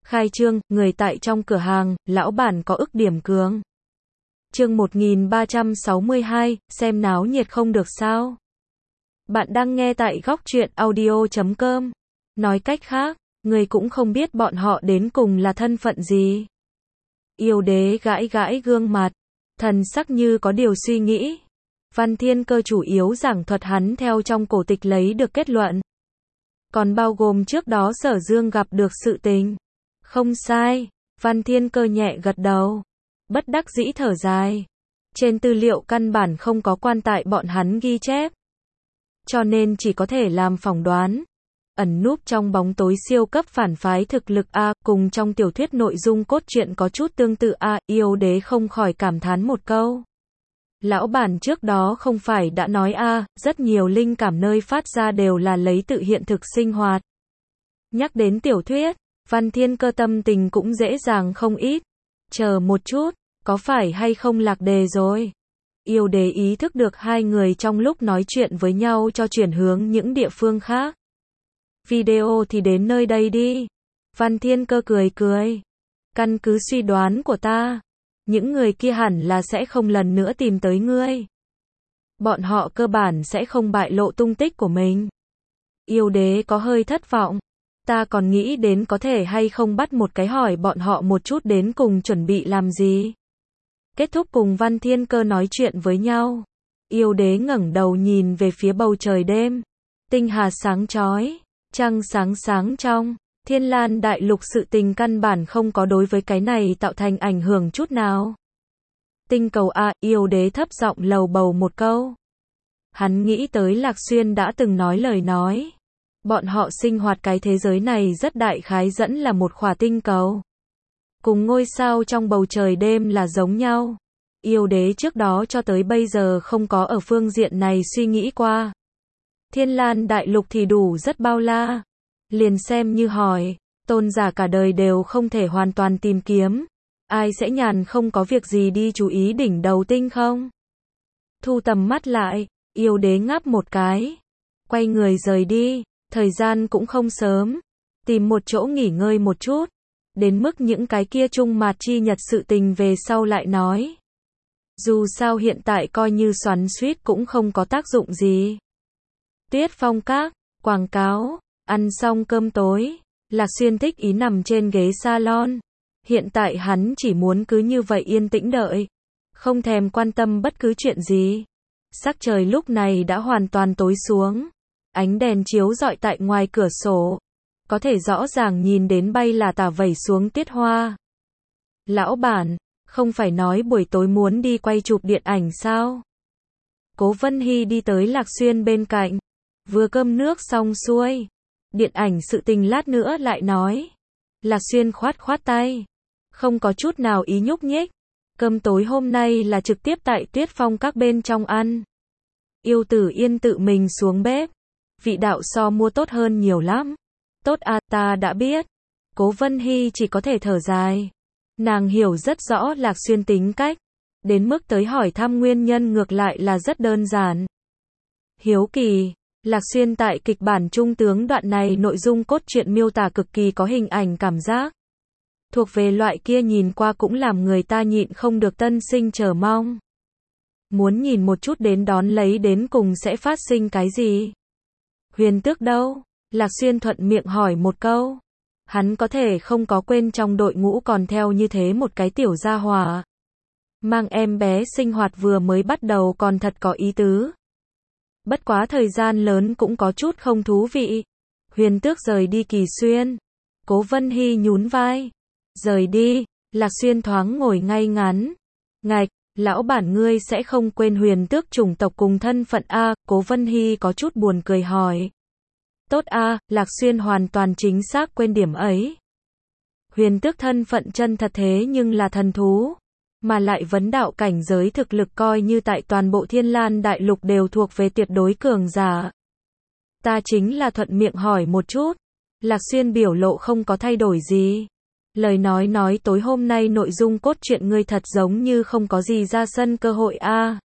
Khai trương, người tại trong cửa hàng, lão bản có ức điểm cường. Chương 1362, xem náo nhiệt không được sao? Bạn đang nghe tại góc truyện audio.com. Nói cách khác, người cũng không biết bọn họ đến cùng là thân phận gì. Yêu đế gãi gãi gương mặt, thần sắc như có điều suy nghĩ. Văn Thiên Cơ chủ yếu giảng thuật hắn theo trong cổ tịch lấy được kết luận. Còn bao gồm trước đó Sở Dương gặp được sự tình. Không sai, Văn Thiên Cơ nhẹ gật đầu. Bất đắc dĩ thở dài. Trên tư liệu căn bản không có quan tại bọn hắn ghi chép. Cho nên chỉ có thể làm phỏng đoán. Ẩn núp trong bóng tối siêu cấp phản phái thực lực A, cùng trong tiểu thuyết nội dung cốt truyện có chút tương tự A, yêu đế không khỏi cảm thán một câu. Lão bản trước đó không phải đã nói A, rất nhiều linh cảm nơi phát ra đều là lấy tự hiện thực sinh hoạt. Nhắc đến tiểu thuyết, Văn Thiên Cơ tâm tình cũng dễ dàng không ít. Chờ một chút, có phải hay không lạc đề rồi? Yêu đế ý thức được hai người trong lúc nói chuyện với nhau cho chuyển hướng những địa phương khác. Video thì đến nơi đây đi. Văn Thiên Cơ cười cười. Căn cứ suy đoán của ta, những người kia hẳn là sẽ không lần nữa tìm tới ngươi. Bọn họ cơ bản sẽ không bại lộ tung tích của mình. Yêu đế có hơi thất vọng. Ta còn nghĩ đến có thể hay không bắt một cái hỏi bọn họ một chút đến cùng chuẩn bị làm gì. Kết thúc cùng Văn Thiên Cơ nói chuyện với nhau. Yêu đế ngẩng đầu nhìn về phía bầu trời đêm. Tinh hà sáng chói, trăng sáng sáng trong. Thiên Lan đại lục sự tình căn bản không có đối với cái này tạo thành ảnh hưởng chút nào. Tinh cầu A, yêu đế thấp giọng lầu bầu một câu. Hắn nghĩ tới Lạc Xuyên đã từng nói lời nói. Bọn họ sinh hoạt cái thế giới này rất đại khái dẫn là một khỏa tinh cầu. Cùng ngôi sao trong bầu trời đêm là giống nhau. Yêu đế trước đó cho tới bây giờ không có ở phương diện này suy nghĩ qua. Thiên Lan đại lục thì đủ rất bao la. Liền xem như hỏi, tôn giả cả đời đều không thể hoàn toàn tìm kiếm. Ai sẽ nhàn không có việc gì đi chú ý đỉnh đầu tinh không? Thu tầm mắt lại, yêu đế ngáp một cái. Quay người rời đi, thời gian cũng không sớm. Tìm một chỗ nghỉ ngơi một chút. Đến mức những cái kia trung mạt chi nhật sự tình về sau lại nói. Dù sao hiện tại coi như xoắn xuýt cũng không có tác dụng gì. Tuyết Phong Các, quảng cáo. Ăn xong cơm tối, Lạc Xuyên thích ý nằm trên ghế salon. Hiện tại hắn chỉ muốn cứ như vậy yên tĩnh đợi. Không thèm quan tâm bất cứ chuyện gì. Sắc trời lúc này đã hoàn toàn tối xuống. Ánh đèn chiếu rọi tại ngoài cửa sổ. Có thể rõ ràng nhìn đến bay là tả vẩy xuống tiết hoa. Lão bản, không phải nói buổi tối muốn đi quay chụp điện ảnh sao? Cố Vân Hy đi tới Lạc Xuyên bên cạnh. Vừa cơm nước xong xuôi. Điện ảnh sự tình lát nữa lại nói. Lạc Xuyên khoát khoát tay. Không có chút nào ý nhúc nhích. Cơm tối hôm nay là trực tiếp tại Tuyết Phong Các bên trong ăn. Yêu Tử Yên tự mình xuống bếp. Vị đạo so mua tốt hơn nhiều lắm. Tốt à, ta đã biết. Cố Vân Hy chỉ có thể thở dài. Nàng hiểu rất rõ Lạc Xuyên tính cách. Đến mức tới hỏi thăm nguyên nhân ngược lại là rất đơn giản. Hiếu kỳ. Lạc Xuyên tại kịch bản trung tướng đoạn này nội dung cốt truyện miêu tả cực kỳ có hình ảnh cảm giác. Thuộc về loại kia nhìn qua cũng làm người ta nhịn không được tân sinh chờ mong. Muốn nhìn một chút đến đón lấy đến cùng sẽ phát sinh cái gì. Huyền Tước đâu? Lạc Xuyên thuận miệng hỏi một câu. Hắn có thể không có quên trong đội ngũ còn theo như thế một cái tiểu gia hỏa. Mang em bé sinh hoạt vừa mới bắt đầu còn thật có ý tứ. Bất quá thời gian lớn cũng có chút không thú vị. Huyền Tước rời đi Kỳ Xuyên. Cố Vân Hy nhún vai. Rời đi, Lạc Xuyên thoáng ngồi ngay ngắn. Ngạch, lão bản ngươi sẽ không quên Huyền Tước chủng tộc cùng thân phận A, Cố Vân Hy có chút buồn cười hỏi. Tốt A, Lạc Xuyên hoàn toàn chính xác quên điểm ấy. Huyền Tước thân phận chân thật thế nhưng là thần thú. Mà lại vấn đạo cảnh giới thực lực coi như tại toàn bộ Thiên Lan đại lục đều thuộc về tuyệt đối cường giả. Ta chính là thuận miệng hỏi một chút. Lạc Xuyên biểu lộ không có thay đổi gì. Lời nói tối hôm nay nội dung cốt truyện ngươi thật giống như không có gì ra sân cơ hội a.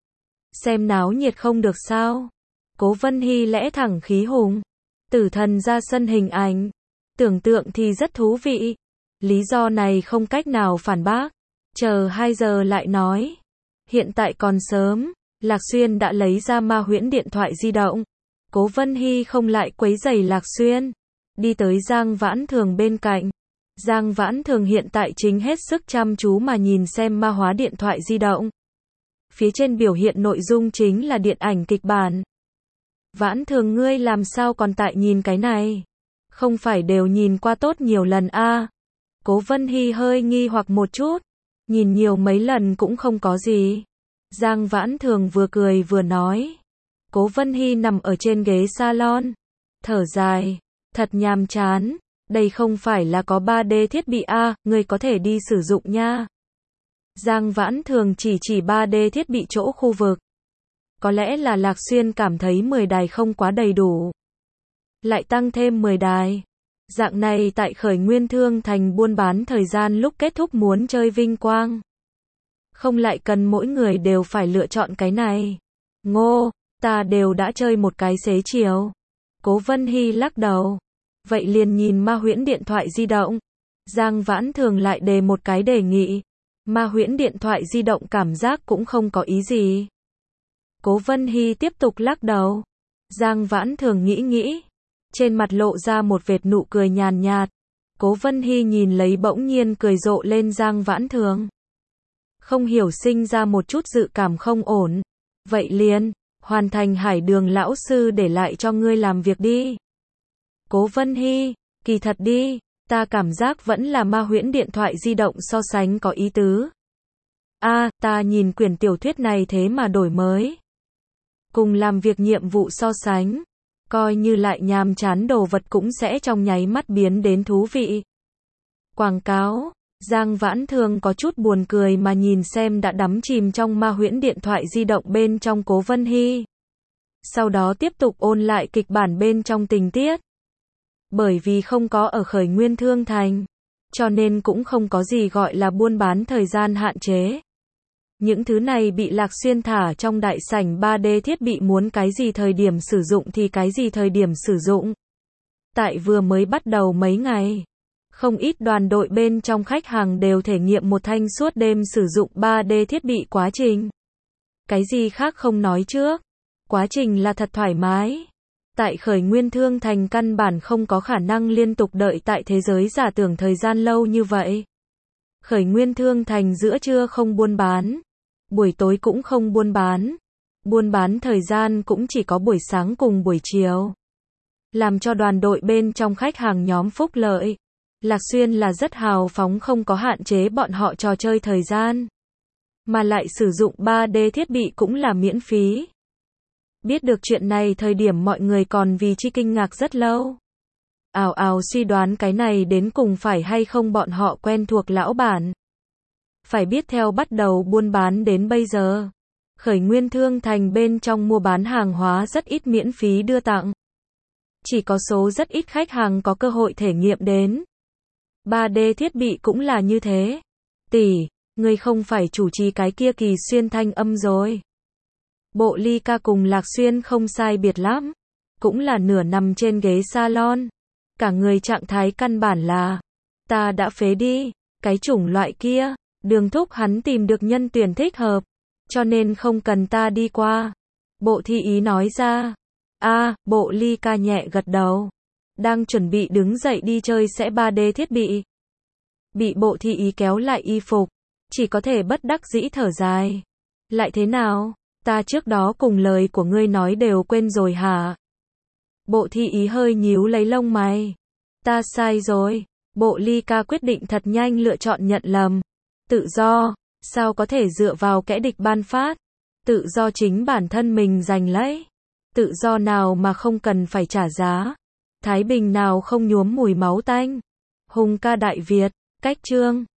Xem náo nhiệt không được sao? Cố Vân Hy lẽ thẳng khí hùng. Tử thần ra sân hình ảnh. Tưởng tượng thì rất thú vị. Lý do này không cách nào phản bác. Chờ 2 giờ lại nói. Hiện tại còn sớm. Lạc Xuyên đã lấy ra ma huyễn điện thoại di động. Cố Vân Hy không lại quấy rầy Lạc Xuyên. Đi tới Giang Vãn Thường bên cạnh. Giang Vãn Thường hiện tại chính hết sức chăm chú mà nhìn xem ma hóa điện thoại di động. Phía trên biểu hiện nội dung chính là điện ảnh kịch bản. Vãn Thường ngươi làm sao còn tại nhìn cái này? Không phải đều nhìn qua tốt nhiều lần a? Cố Vân Hy hơi nghi hoặc một chút. Nhìn nhiều mấy lần cũng không có gì. Giang Vãn Thường vừa cười vừa nói. Cố Vân Hy nằm ở trên ghế salon. Thở dài. Thật nhàm chán. Đây không phải là có 3D thiết bị a, ngươi có thể đi sử dụng nha. Giang Vãn Thường chỉ 3D thiết bị chỗ khu vực. Có lẽ là Lạc Xuyên cảm thấy 10 đài không quá đầy đủ. Lại tăng thêm 10 đài. Dạng này tại Khởi Nguyên Thương Thành buôn bán thời gian lúc kết thúc muốn chơi vinh quang. Không lại cần mỗi người đều phải lựa chọn cái này. Ngô, ta đều đã chơi một cái xế chiều. Cố Vân Hy lắc đầu. Vậy liền nhìn ma huyễn điện thoại di động. Giang Vãn Thường lại đề một cái đề nghị. Ma huyễn điện thoại di động cảm giác cũng không có ý gì. Cố Vân Hy tiếp tục lắc đầu. Giang Vãn Thường nghĩ. Trên mặt lộ ra một vệt nụ cười nhàn nhạt. Cố Vân Hy nhìn lấy bỗng nhiên cười rộ lên Giang Vãn Thường. Không hiểu sinh ra một chút dự cảm không ổn. Vậy liền, hoàn thành Hải Đường lão sư để lại cho ngươi làm việc đi. Cố Vân Hy, kỳ thật đi, ta cảm giác vẫn là ma huyễn điện thoại di động so sánh có ý tứ. Ta nhìn quyển tiểu thuyết này thế mà đổi mới. Cùng làm việc nhiệm vụ so sánh, coi như lại nhàm chán đồ vật cũng sẽ trong nháy mắt biến đến thú vị. Quảng cáo, Giang Vãn Thường có chút buồn cười mà nhìn xem đã đắm chìm trong ma huyễn điện thoại di động bên trong Cố Vân Hy. Sau đó tiếp tục ôn lại kịch bản bên trong tình tiết. Bởi vì không có ở Khởi Nguyên Thương Thành, cho nên cũng không có gì gọi là buôn bán thời gian hạn chế. Những thứ này bị Lạc Xuyên thả trong đại sảnh 3D thiết bị muốn cái gì thời điểm sử dụng thì cái gì thời điểm sử dụng. Tại vừa mới bắt đầu mấy ngày, không ít đoàn đội bên trong khách hàng đều thể nghiệm một thanh suốt đêm sử dụng 3D thiết bị quá trình. Cái gì khác không nói trước, quá trình là thật thoải mái. Tại Khởi Nguyên Thương Thành căn bản không có khả năng liên tục đợi tại thế giới giả tưởng thời gian lâu như vậy. Khởi Nguyên Thương Thành giữa trưa không buôn bán, buổi tối cũng không buôn bán. Buôn bán thời gian cũng chỉ có buổi sáng cùng buổi chiều. Làm cho đoàn đội bên trong khách hàng nhóm phúc lợi. Lạc Xuyên là rất hào phóng không có hạn chế bọn họ trò chơi thời gian. Mà lại sử dụng 3D thiết bị cũng là miễn phí. Biết được chuyện này thời điểm mọi người còn vì chi kinh ngạc rất lâu. Ào suy đoán cái này đến cùng phải hay không bọn họ quen thuộc lão bản. Phải biết theo bắt đầu buôn bán đến bây giờ, Khởi Nguyên Thương Thành bên trong mua bán hàng hóa rất ít miễn phí đưa tặng. Chỉ có số rất ít khách hàng có cơ hội thể nghiệm đến. 3D thiết bị cũng là như thế. Tỷ, ngươi không phải chủ trì cái kia Kỳ Xuyên thanh âm rồi. Bộ Ly Ca cùng Lạc Xuyên không sai biệt lắm. Cũng là nửa nằm trên ghế salon. Cả người trạng thái căn bản là ta đã phế đi, cái chủng loại kia. Đường thúc hắn tìm được nhân tuyển thích hợp, cho nên không cần ta đi qua. Bộ Thi Ý nói ra. Bộ Ly Ca nhẹ gật đầu. Đang chuẩn bị đứng dậy đi chơi sẽ 3D thiết bị. Bị Bộ Thi Ý kéo lại y phục, chỉ có thể bất đắc dĩ thở dài. Lại thế nào, ta trước đó cùng lời của ngươi nói đều quên rồi hả? Bộ Thi Ý hơi nhíu lấy lông mày. Ta sai rồi. Bộ Ly Ca quyết định thật nhanh lựa chọn nhận lầm. Tự do, sao có thể dựa vào kẻ địch ban phát? Tự do chính bản thân mình giành lấy. Tự do nào mà không cần phải trả giá? Thái bình nào không nhuốm mùi máu tanh? Hùng ca Đại Việt, cách chương